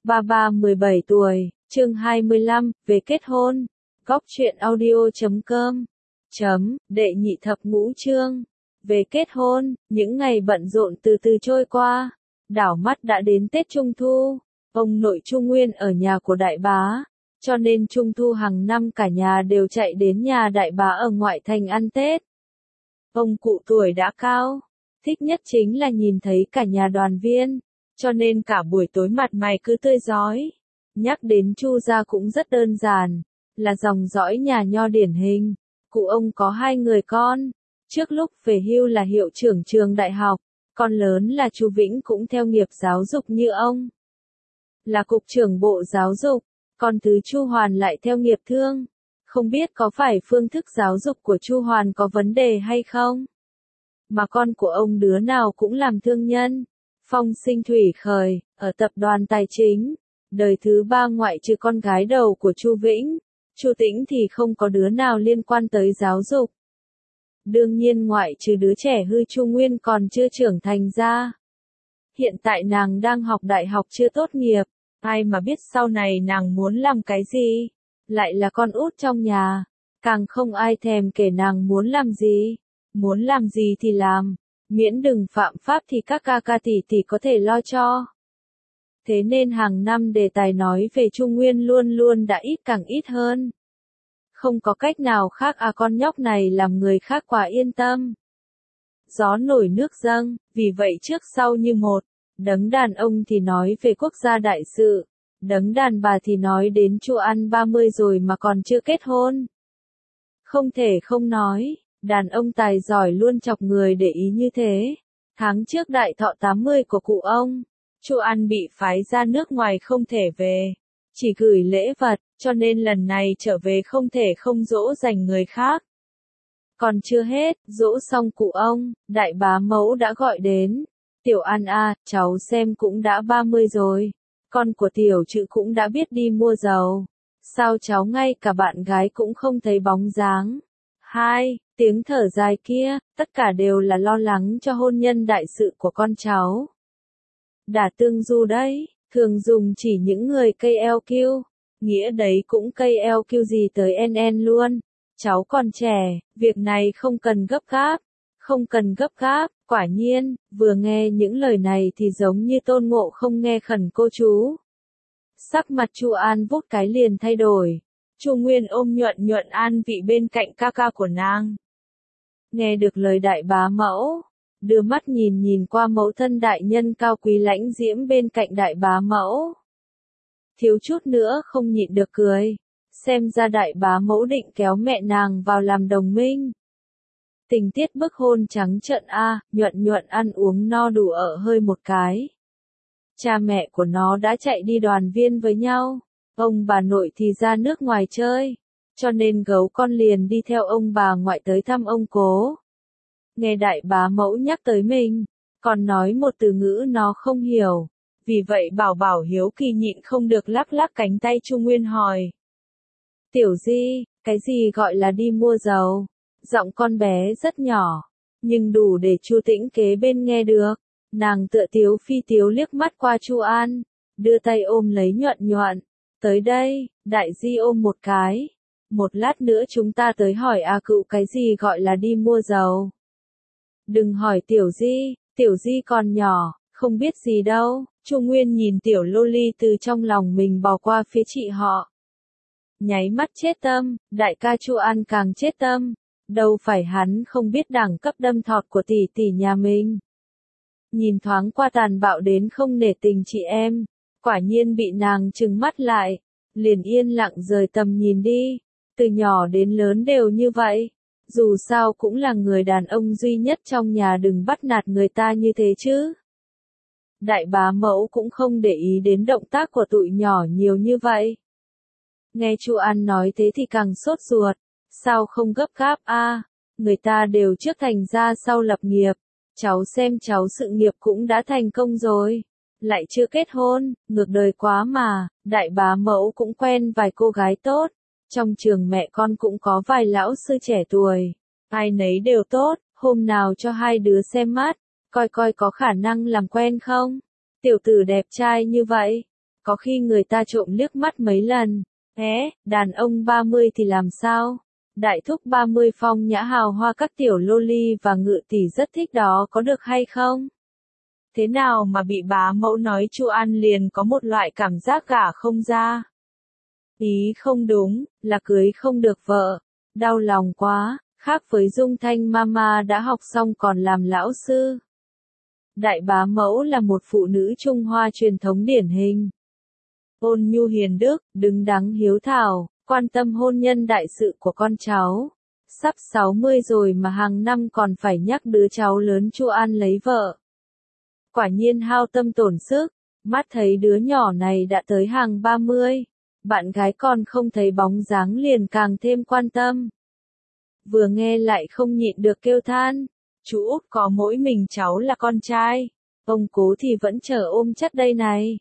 Ba 17 tuổi, chương 25, về kết hôn. Góc truyện audio.com. Đệ nhị thập ngũ chương. Về kết hôn, những ngày bận rộn từ từ trôi qua. Đảo mắt đã đến Tết Trung Thu. Ông nội Chu Nguyên ở nhà của đại bá. Cho nên Trung Thu hàng năm cả nhà đều chạy đến nhà đại bá ở ngoại thành ăn Tết. Ông cụ tuổi đã cao. Thích nhất chính là nhìn thấy cả nhà đoàn viên. Cho nên cả buổi tối mặt mày cứ tươi rói. Nhắc đến Chu gia cũng rất đơn giản, là dòng dõi nhà nho điển hình. Cụ ông có 2 người con, trước lúc về hưu là hiệu trưởng trường đại học, con lớn là Chu Vĩnh cũng theo nghiệp giáo dục như ông. Là cục trưởng bộ giáo dục, con thứ Chu Hoàn lại theo nghiệp thương. Không biết có phải phương thức giáo dục của Chu Hoàn có vấn đề hay không? Mà con của ông đứa nào cũng làm thương nhân. Phong sinh thủy khởi, ở tập đoàn tài chính, đời thứ 3 ngoại trừ con gái đầu của Chu Vĩnh, Chu Tĩnh thì không có đứa nào liên quan tới giáo dục. Đương nhiên ngoại trừ đứa trẻ hư Chu Nguyên còn chưa trưởng thành ra. Hiện tại nàng đang học đại học chưa tốt nghiệp, ai mà biết sau này nàng muốn làm cái gì, lại là con út trong nhà, càng không ai thèm kể nàng muốn làm gì thì làm. Miễn đừng phạm pháp thì các ca tỷ tỷ có thể lo cho. Thế nên hàng năm đề tài nói về Chu Nguyên luôn luôn đã ít càng ít hơn. Không có cách nào khác con nhóc này làm người khác quá yên tâm. Gió nổi nước dâng, vì vậy trước sau như một. Đấng đàn ông thì nói về quốc gia đại sự. Đấng đàn bà thì nói đến Chu ăn 30 rồi mà còn chưa kết hôn. Không thể không nói. Đàn ông tài giỏi luôn chọc người để ý như thế. Tháng trước đại thọ 80 của cụ ông, Chu An bị phái ra nước ngoài không thể về, chỉ gửi lễ vật, cho nên lần này trở về không thể không dỗ dành người khác. Còn chưa hết, dỗ xong cụ ông, đại bá mẫu đã gọi đến. Tiểu An cháu xem cũng đã 30 rồi, con của tiểu Trự cũng đã biết đi mua dầu. Sao cháu ngay cả bạn gái cũng không thấy bóng dáng? Tiếng thở dài kia, tất cả đều là lo lắng cho hôn nhân đại sự của con cháu. Đả tương du đấy, thường dùng chỉ những người cây LQ, nghĩa đấy cũng cây LQ gì tới NN luôn. Cháu còn trẻ, việc này không cần gấp gáp, quả nhiên, vừa nghe những lời này thì giống như Tôn Ngộ không nghe khẩn cô chú. Sắc mặt Chu An vút cái liền thay đổi. Chu Nguyên ôm nhuận an vị bên cạnh ca của nàng. Nghe được lời đại bá mẫu, đưa mắt nhìn qua mẫu thân đại nhân cao quý lãnh diễm bên cạnh đại bá mẫu. Thiếu chút nữa không nhịn được cười, xem ra đại bá mẫu định kéo mẹ nàng vào làm đồng minh. Tình tiết bức hôn trắng trợn nhuận ăn uống no đủ ở hơi một cái. Cha mẹ của nó đã chạy đi đoàn viên với nhau, ông bà nội thì ra nước ngoài chơi. Cho nên gấu con liền đi theo ông bà ngoại tới thăm ông cố. Nghe đại bá mẫu nhắc tới mình, còn nói một từ ngữ nó không hiểu. Vì vậy bảo hiếu kỳ nhịn không được lắc cánh tay Chu Nguyên hỏi. Tiểu Di, cái gì gọi là đi mua dầu? Giọng con bé rất nhỏ, nhưng đủ để Chu Tĩnh kế bên nghe được. Nàng tựa tiếu phi tiếu liếc mắt qua Chu An, đưa tay ôm lấy nhuận. Tới đây, đại di ôm một cái. Một lát nữa chúng ta tới hỏi cựu cái gì gọi là đi mua dầu. Đừng hỏi tiểu di còn nhỏ, không biết gì đâu. Chu Nguyên nhìn tiểu loli từ trong lòng mình bò qua phía chị họ. Nháy mắt chết tâm, đại ca Chu An càng chết tâm. Đâu phải hắn không biết đẳng cấp đâm thọt của tỷ nhà mình. Nhìn thoáng qua tàn bạo đến không nể tình chị em, quả nhiên bị nàng trừng mắt lại, liền yên lặng rời tầm nhìn đi. Từ nhỏ đến lớn đều như vậy, dù sao cũng là người đàn ông duy nhất trong nhà, đừng bắt nạt người ta như thế chứ. Đại bá mẫu cũng không để ý đến động tác của tụi nhỏ nhiều như vậy. Nghe Chu An nói thế thì càng sốt ruột, sao không gấp gáp người ta đều trước thành ra sau lập nghiệp, cháu xem cháu sự nghiệp cũng đã thành công rồi, lại chưa kết hôn, ngược đời quá mà. Đại bá mẫu cũng quen vài cô gái tốt. Trong trường mẹ con cũng có vài lão sư trẻ tuổi, ai nấy đều tốt, hôm nào cho hai đứa xem mắt, coi có khả năng làm quen không. Tiểu tử đẹp trai như vậy, có khi người ta trộm liếc mắt mấy lần. Đàn ông 30 thì làm sao? Đại thúc 30 phong nhã hào hoa các tiểu loli và ngự tỷ rất thích đó có được hay không? Thế nào mà bị bá mẫu nói Chu An liền có một loại cảm giác gả không ra. Ý không đúng, là cưới không được vợ. Đau lòng quá, khác với Dung Thanh mama đã học xong còn làm lão sư. Đại bá mẫu là một phụ nữ Trung Hoa truyền thống điển hình. Ôn nhu hiền đức, đứng đắn hiếu thảo, quan tâm hôn nhân đại sự của con cháu. Sắp 60 rồi mà hàng năm còn phải nhắc đứa cháu lớn Chu An lấy vợ. Quả nhiên hao tâm tổn sức, mắt thấy đứa nhỏ này đã tới hàng 30. Bạn gái còn không thấy bóng dáng liền càng thêm quan tâm. Vừa nghe lại không nhịn được kêu than. Chú út có mỗi mình cháu là con trai. Ông cố thì vẫn chờ ôm chắc đây này.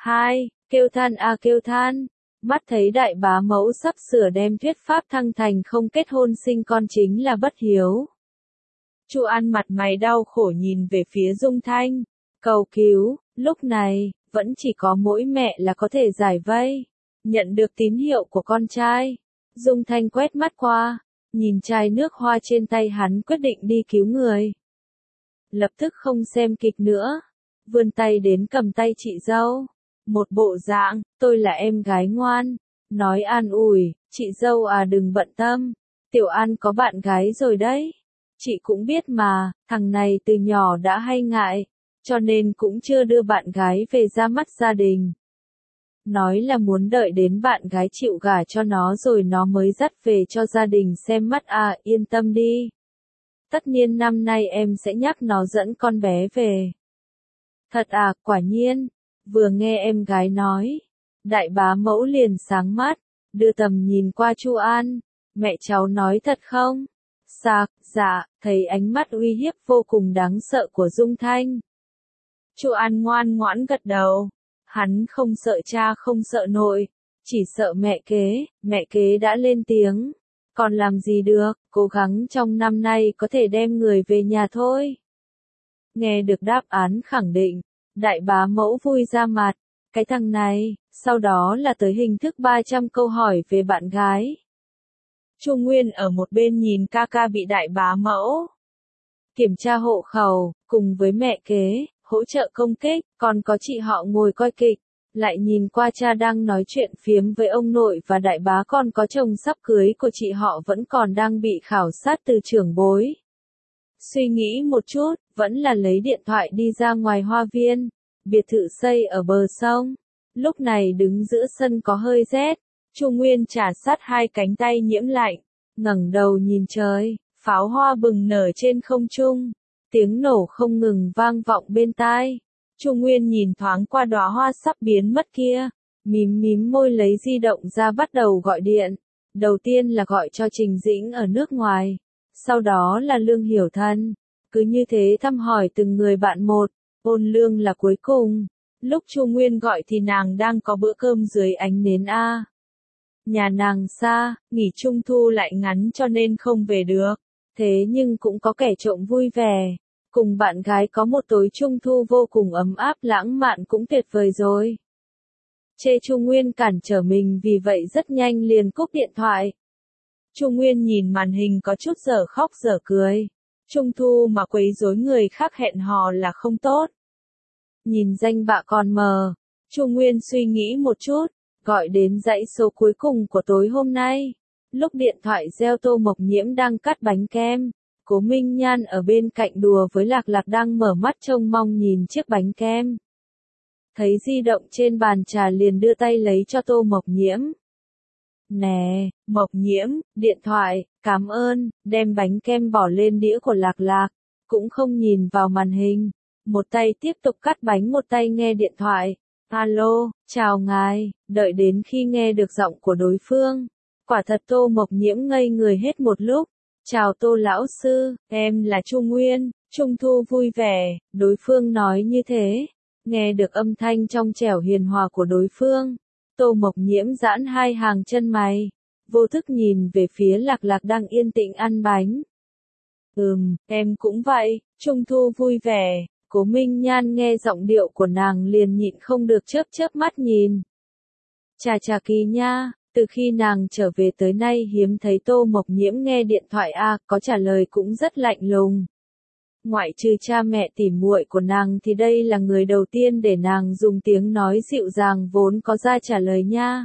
Kêu than à kêu than. Mắt thấy đại bá mẫu sắp sửa đem thuyết pháp thăng thành không kết hôn sinh con chính là bất hiếu. Chu An mặt mày đau khổ nhìn về phía Dung Thanh. Cầu cứu, lúc này, vẫn chỉ có mỗi mẹ là có thể giải vây. Nhận được tín hiệu của con trai. Dung Thanh quét mắt qua. Nhìn chai nước hoa trên tay hắn quyết định đi cứu người. Lập tức không xem kịch nữa. Vươn tay đến cầm tay chị dâu. Một bộ dạng, tôi là em gái ngoan. Nói an ủi, chị dâu à đừng bận tâm. Tiểu An có bạn gái rồi đấy. Chị cũng biết mà, thằng này từ nhỏ đã hay ngại. Cho nên cũng chưa đưa bạn gái về ra mắt gia đình. Nói là muốn đợi đến bạn gái chịu gả cho nó rồi nó mới dắt về cho gia đình xem mắt à, yên tâm đi. Tất nhiên năm nay em sẽ nhắc nó dẫn con bé về. Thật à, quả nhiên. Vừa nghe em gái nói. Đại bá mẫu liền sáng mắt, đưa tầm nhìn qua Chu An. Mẹ cháu nói thật không? Dạ, thấy ánh mắt uy hiếp vô cùng đáng sợ của Dung Thanh. Chu An ngoan ngoãn gật đầu. Hắn không sợ cha không sợ nội, chỉ sợ mẹ kế đã lên tiếng. Còn làm gì được, cố gắng trong năm nay có thể đem người về nhà thôi. Nghe được đáp án khẳng định, đại bá mẫu vui ra mặt, cái thằng này, sau đó là tới hình thức 300 câu hỏi về bạn gái. Chu Nguyên ở một bên nhìn ca ca bị đại bá mẫu kiểm tra hộ khẩu, cùng với mẹ kế, hỗ trợ công kích, còn có chị họ ngồi coi kịch, lại nhìn qua cha đang nói chuyện phiếm với ông nội và đại bá còn có chồng sắp cưới của chị họ vẫn còn đang bị khảo sát từ trưởng bối. Suy nghĩ một chút, vẫn là lấy điện thoại đi ra ngoài hoa viên, biệt thự xây ở bờ sông. Lúc này đứng giữa sân có hơi rét, Chu Nguyên trà sát hai cánh tay nhiễm lạnh, ngẩng đầu nhìn trời, pháo hoa bừng nở trên không trung. Tiếng nổ không ngừng vang vọng bên tai. Chu Nguyên nhìn thoáng qua đóa hoa sắp biến mất kia, mím môi lấy di động ra bắt đầu gọi điện. Đầu tiên là gọi cho Trình Dĩnh ở nước ngoài, sau đó là Lương Hiểu Thân. Cứ như thế thăm hỏi từng người bạn một, Ôn Lương là cuối cùng. Lúc Chu Nguyên gọi thì nàng đang có bữa cơm dưới ánh nến a. Nhà nàng xa, nghỉ trung thu lại ngắn cho nên không về được. Thế nhưng cũng có kẻ trộm vui vẻ. Cùng bạn gái có một tối trung thu vô cùng ấm áp lãng mạn cũng tuyệt vời rồi. Chê Chu Nguyên cản trở mình vì vậy rất nhanh liền cúp điện thoại. Chu Nguyên nhìn màn hình có chút dở khóc dở cười. Trung thu mà quấy rối người khác hẹn hò là không tốt. Nhìn danh bạ còn mờ. Chu Nguyên suy nghĩ một chút, gọi đến dãy số cuối cùng của tối hôm nay. Lúc điện thoại reo Tô Mộc Nhiễm đang cắt bánh kem. Cố Minh Nhan ở bên cạnh đùa với Lạc Lạc đang mở mắt trông mong nhìn chiếc bánh kem. Thấy di động trên bàn trà liền đưa tay lấy cho Tô Mộc Nhiễm. Nè, Mộc Nhiễm, điện thoại, cảm ơn, đem bánh kem bỏ lên đĩa của Lạc Lạc, cũng không nhìn vào màn hình. Một tay tiếp tục cắt bánh một tay nghe điện thoại. Alo, chào ngài, đợi đến khi nghe được giọng của đối phương. Quả thật Tô Mộc Nhiễm ngây người hết một lúc. Chào Tô lão sư, em là Chu Nguyên, Trung thu vui vẻ, đối phương nói như thế. Nghe được âm thanh trong trẻo hiền hòa của đối phương. Tô Mộc Nhiễm giãn hai hàng chân mày, vô thức nhìn về phía Lạc Lạc đang yên tĩnh ăn bánh. Em cũng vậy, Trung thu vui vẻ, Cố Minh Nhan nghe giọng điệu của nàng liền nhịn không được chớp chớp mắt nhìn. Chà kỳ nha, từ khi nàng trở về tới nay hiếm thấy Tô Mộc Nhiễm nghe điện thoại có trả lời cũng rất lạnh lùng. Ngoại trừ cha mẹ tỉ muội của nàng thì đây là người đầu tiên để nàng dùng tiếng nói dịu dàng vốn có ra trả lời nha.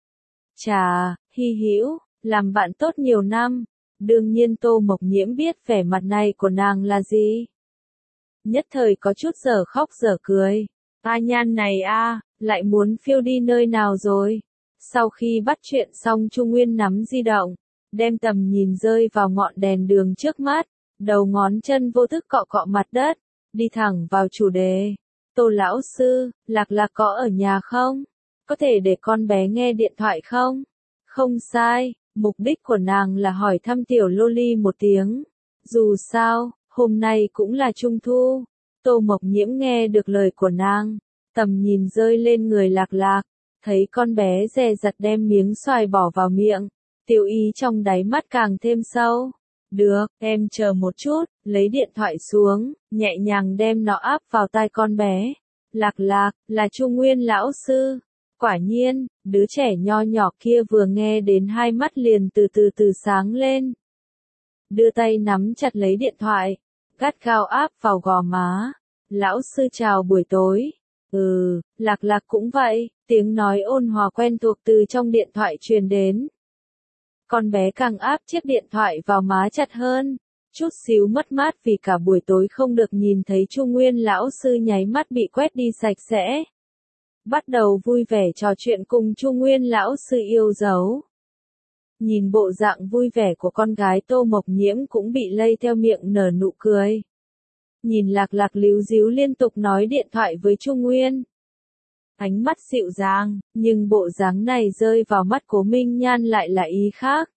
Chà, hy hữu, làm bạn tốt nhiều năm, đương nhiên Tô Mộc Nhiễm biết vẻ mặt này của nàng là gì. Nhất thời có chút dở khóc dở cười. Nhan này lại muốn phiêu đi nơi nào rồi? Sau khi bắt chuyện xong Trung Nguyên nắm di động, đem tầm nhìn rơi vào ngọn đèn đường trước mắt, đầu ngón chân vô thức cọ cọ mặt đất, đi thẳng vào chủ đề. Tô lão sư, Lạc Lạc có ở nhà không? Có thể để con bé nghe điện thoại không? Không sai, mục đích của nàng là hỏi thăm tiểu loli một tiếng. Dù sao, hôm nay cũng là Trung Thu. Tô Mộc Nhiễm nghe được lời của nàng, tầm nhìn rơi lên người Lạc Lạc, thấy con bé dè dặt đem miếng xoài bỏ vào miệng, tiêu ý trong đáy mắt càng thêm sâu. Được, em chờ một chút, lấy điện thoại xuống, nhẹ nhàng đem nó áp vào tai con bé. Lạc Lạc, là Trung Nguyên lão sư. Quả nhiên, đứa trẻ nho nhỏ kia vừa nghe đến hai mắt liền từ sáng lên. Đưa tay nắm chặt lấy điện thoại, gắt gao áp vào gò má. Lão sư chào buổi tối. Lạc Lạc cũng vậy, tiếng nói ôn hòa quen thuộc từ trong điện thoại truyền đến. Con bé càng áp chiếc điện thoại vào má chặt hơn, chút xíu mất mát vì cả buổi tối không được nhìn thấy Trung Nguyên lão sư nháy mắt bị quét đi sạch sẽ. Bắt đầu vui vẻ trò chuyện cùng Trung Nguyên lão sư yêu dấu. Nhìn bộ dạng vui vẻ của con gái Tô Mộc Nhiễm cũng bị lây theo miệng nở nụ cười. Nhìn Lạc Lạc líu díu liên tục nói điện thoại với Trung Nguyên. Ánh mắt dịu dàng, nhưng bộ dáng này rơi vào mắt Cố Minh Nhan lại là ý khác.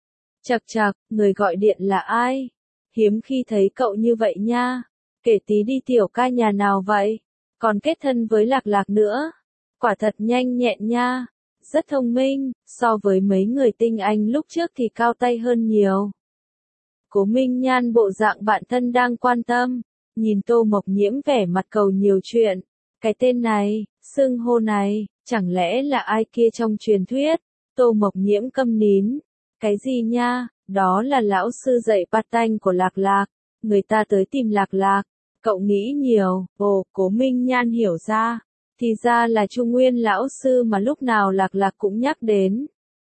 Chậc, người gọi điện là ai? Hiếm khi thấy cậu như vậy nha. Kể tí đi tiểu ca nhà nào vậy? Còn kết thân với Lạc Lạc nữa. Quả thật nhanh nhẹn nha. Rất thông minh, so với mấy người tinh anh lúc trước thì cao tay hơn nhiều. Cố Minh Nhan bộ dạng bạn thân đang quan tâm, nhìn Tô Mộc Nhiễm vẻ mặt cầu nhiều chuyện. Cái tên này, xưng hô này, chẳng lẽ là ai kia trong truyền thuyết? Tô Mộc Nhiễm câm nín. Cái gì nha, đó là lão sư dạy part-time của Lạc Lạc, người ta tới tìm Lạc Lạc. Cậu nghĩ nhiều. Cố Minh Nhan hiểu ra, thì ra là Trung Nguyên lão sư mà lúc nào Lạc Lạc cũng nhắc đến.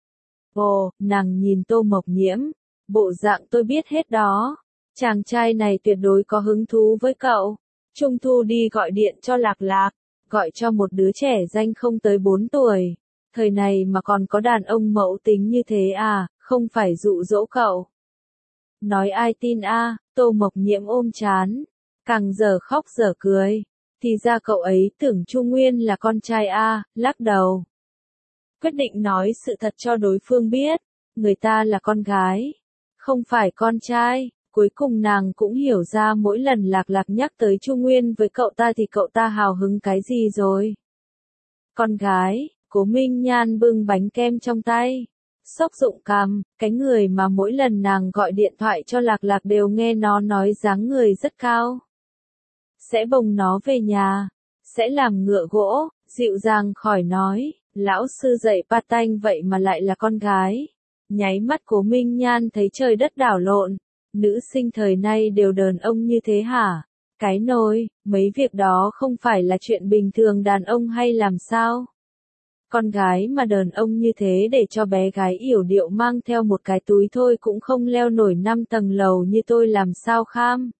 Nàng nhìn Tô Mộc Nhiễm, bộ dạng tôi biết hết đó. Chàng trai này tuyệt đối có hứng thú với cậu. Trung Thu đi gọi điện cho Lạc Lạc, gọi cho một đứa trẻ danh không tới 4 tuổi. Thời này mà còn có đàn ông mẫu tính như thế không phải dụ dỗ cậu. Nói ai tin Tô Mộc Nhiễm ôm chán, càng giờ khóc giờ cười. Thì ra cậu ấy tưởng Trung Nguyên là con trai lắc đầu. Quyết định nói sự thật cho đối phương biết, người ta là con gái, không phải con trai. Cuối cùng nàng cũng hiểu ra mỗi lần Lạc Lạc nhắc tới Trung Nguyên với cậu ta thì cậu ta hào hứng cái gì rồi. Con gái, Cố Minh Nhan bưng bánh kem trong tay, xốc dụng cằm, cái người mà mỗi lần nàng gọi điện thoại cho Lạc Lạc đều nghe nó nói dáng người rất cao. Sẽ bồng nó về nhà, sẽ làm ngựa gỗ, dịu dàng khỏi nói, lão sư dạy part-time vậy mà lại là con gái. Nháy mắt Cố Minh Nhan thấy trời đất đảo lộn. Nữ sinh thời nay đều đàn ông như thế hả? Cái nồi, mấy việc đó không phải là chuyện bình thường đàn ông hay làm sao? Con gái mà đàn ông như thế để cho bé gái yểu điệu mang theo một cái túi thôi cũng không leo nổi 5 tầng lầu như tôi làm sao kham?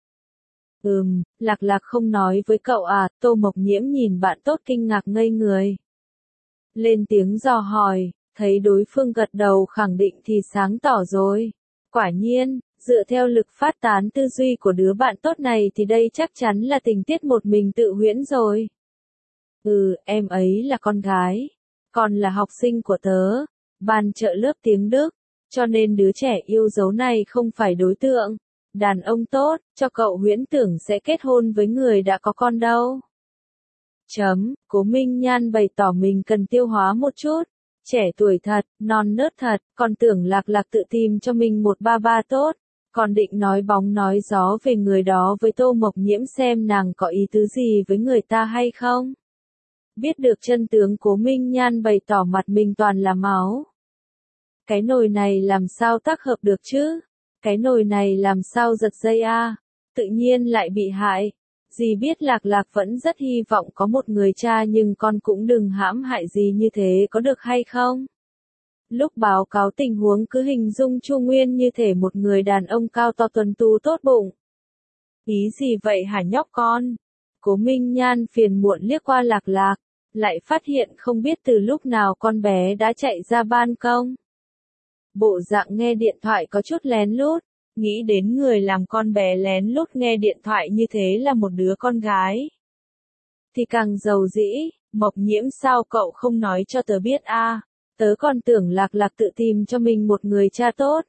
Lạc Lạc không nói với cậu Tô Mộc Nhiễm nhìn bạn tốt kinh ngạc ngây người. Lên tiếng dò hỏi, thấy đối phương gật đầu khẳng định thì sáng tỏ rồi. Quả nhiên, dựa theo lực phát tán tư duy của đứa bạn tốt này thì đây chắc chắn là tình tiết một mình tự huyễn rồi. Em ấy là con gái, còn là học sinh của tớ, ban trợ lớp tiếng Đức, cho nên đứa trẻ yêu dấu này không phải đối tượng. Đàn ông tốt, cho cậu huyễn tưởng sẽ kết hôn với người đã có con đâu. Cố Minh Nhan bày tỏ mình cần tiêu hóa một chút. Trẻ tuổi thật, non nớt thật, còn tưởng Lạc Lạc tự tìm cho mình một ba ba tốt. Còn định nói bóng nói gió về người đó với Tô Mộc Nhiễm xem nàng có ý tứ gì với người ta hay không. Biết được chân tướng Cố Minh Nhan bày tỏ mặt mình toàn là máu. Cái nồi này làm sao tác hợp được chứ? Cái nồi này làm sao giật dây a? Tự nhiên lại bị hại. Dì biết Lạc Lạc vẫn rất hy vọng có một người cha nhưng con cũng đừng hãm hại dì như thế có được hay không? Lúc báo cáo tình huống cứ hình dung Chu Nguyên như thể một người đàn ông cao to tuấn tú tốt bụng. Ý gì vậy hả nhóc con? Cố Minh Nhan phiền muộn liếc qua Lạc Lạc, lại phát hiện không biết từ lúc nào con bé đã chạy ra ban công. Bộ dạng nghe điện thoại có chút lén lút, nghĩ đến người làm con bé lén lút nghe điện thoại như thế là một đứa con gái. Thì càng giàu dĩ, Mộc Nhiễm sao cậu không nói cho tớ biết a? Tớ còn tưởng Lạc Lạc tự tìm cho mình một người cha tốt.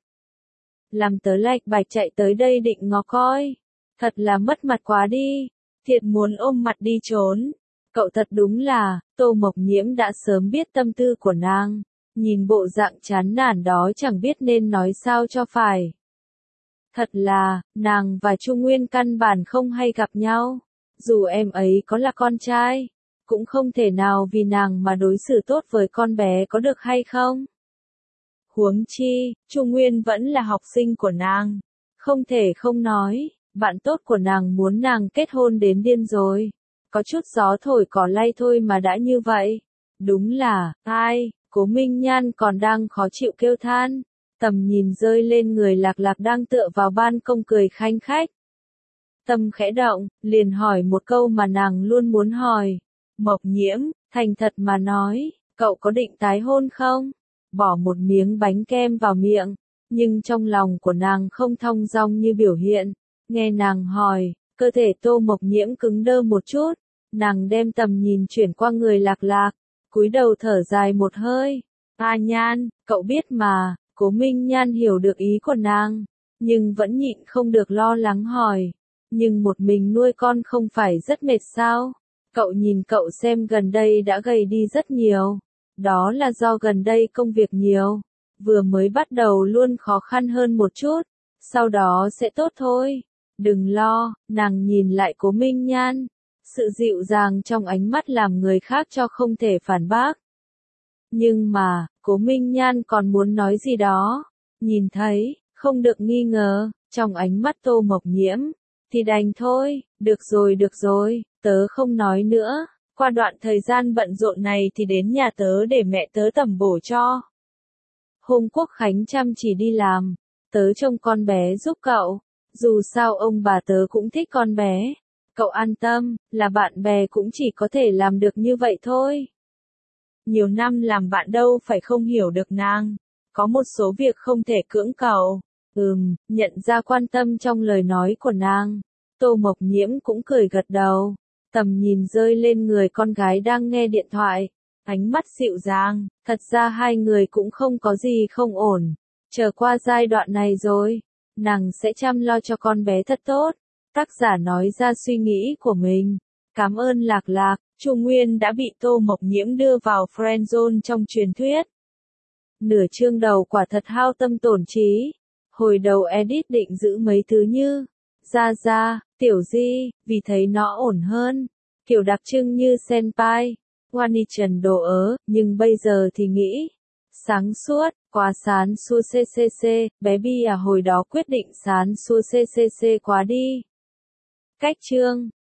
Làm tớ lạch bạch chạy tới đây định ngó coi. Thật là mất mặt quá đi. Thiệt muốn ôm mặt đi trốn. Cậu thật đúng là, Tô Mộc Nhiễm đã sớm biết tâm tư của nàng. Nhìn bộ dạng chán nản đó chẳng biết nên nói sao cho phải. Thật là, nàng và Chu Nguyên căn bản không hay gặp nhau. Dù em ấy có là con trai, cũng không thể nào vì nàng mà đối xử tốt với con bé có được hay không? Huống chi, Chu Nguyên vẫn là học sinh của nàng. Không thể không nói, bạn tốt của nàng muốn nàng kết hôn đến điên rồi. Có chút gió thổi cỏ lay thôi mà đã như vậy. Đúng là, ai, Cố Minh Nhan còn đang khó chịu kêu than. Tầm nhìn rơi lên người Lạc Lạc đang tựa vào ban công cười khanh khách. Tâm khẽ động, liền hỏi một câu mà nàng luôn muốn hỏi. Mộc Nhiễm, thành thật mà nói, cậu có định tái hôn không? Bỏ một miếng bánh kem vào miệng, nhưng trong lòng của nàng không thong dong như biểu hiện. Nghe nàng hỏi, cơ thể Tô Mộc Nhiễm cứng đơ một chút, nàng đem tầm nhìn chuyển qua người Lạc Lạc, cúi đầu thở dài một hơi. A Nhan, cậu biết mà. Cố Minh Nhan hiểu được ý của nàng, nhưng vẫn nhịn không được lo lắng hỏi. Nhưng một mình nuôi con không phải rất mệt sao? Cậu nhìn cậu xem gần đây đã gầy đi rất nhiều. Đó là do gần đây công việc nhiều. Vừa mới bắt đầu luôn khó khăn hơn một chút. Sau đó sẽ tốt thôi. Đừng lo, nàng nhìn lại Cố Minh Nhan. Sự dịu dàng trong ánh mắt làm người khác cho không thể phản bác. Nhưng mà, Cố Minh Nhan còn muốn nói gì đó. Nhìn thấy, không được nghi ngờ, trong ánh mắt Tô Mộc Nhiễm. Thì đành thôi, được rồi, tớ không nói nữa. Qua đoạn thời gian bận rộn này thì đến nhà tớ để mẹ tớ tẩm bổ cho. Hôm Quốc Khánh chăm chỉ đi làm, tớ trông con bé giúp cậu. Dù sao ông bà tớ cũng thích con bé. Cậu an tâm, là bạn bè cũng chỉ có thể làm được như vậy thôi. Nhiều năm làm bạn đâu phải không hiểu được nàng. Có một số việc không thể cưỡng cầu. Nhận ra quan tâm trong lời nói của nàng. Tô Mộc Nhiễm cũng cười gật đầu. Tầm nhìn rơi lên người con gái đang nghe điện thoại. Ánh mắt dịu dàng. Thật ra hai người cũng không có gì không ổn. Chờ qua giai đoạn này rồi, nàng sẽ chăm lo cho con bé thật tốt. Tác giả nói ra suy nghĩ của mình. Cảm ơn Lạc Lạc. Chu Nguyên đã bị Tô Mộc Nhiễm đưa vào friend zone trong truyền thuyết. Nửa chương đầu quả thật hao tâm tổn trí. Hồi đầu edit định giữ mấy thứ như Ra, Tiểu Di, vì thấy nó ổn hơn. Kiểu đặc trưng như Senpai, Wani đồ ớ, nhưng bây giờ thì nghĩ. Sáng suốt, quá sán xua ccc, bé Bi à hồi đó quyết định sán xua ccc quá đi. Cách chương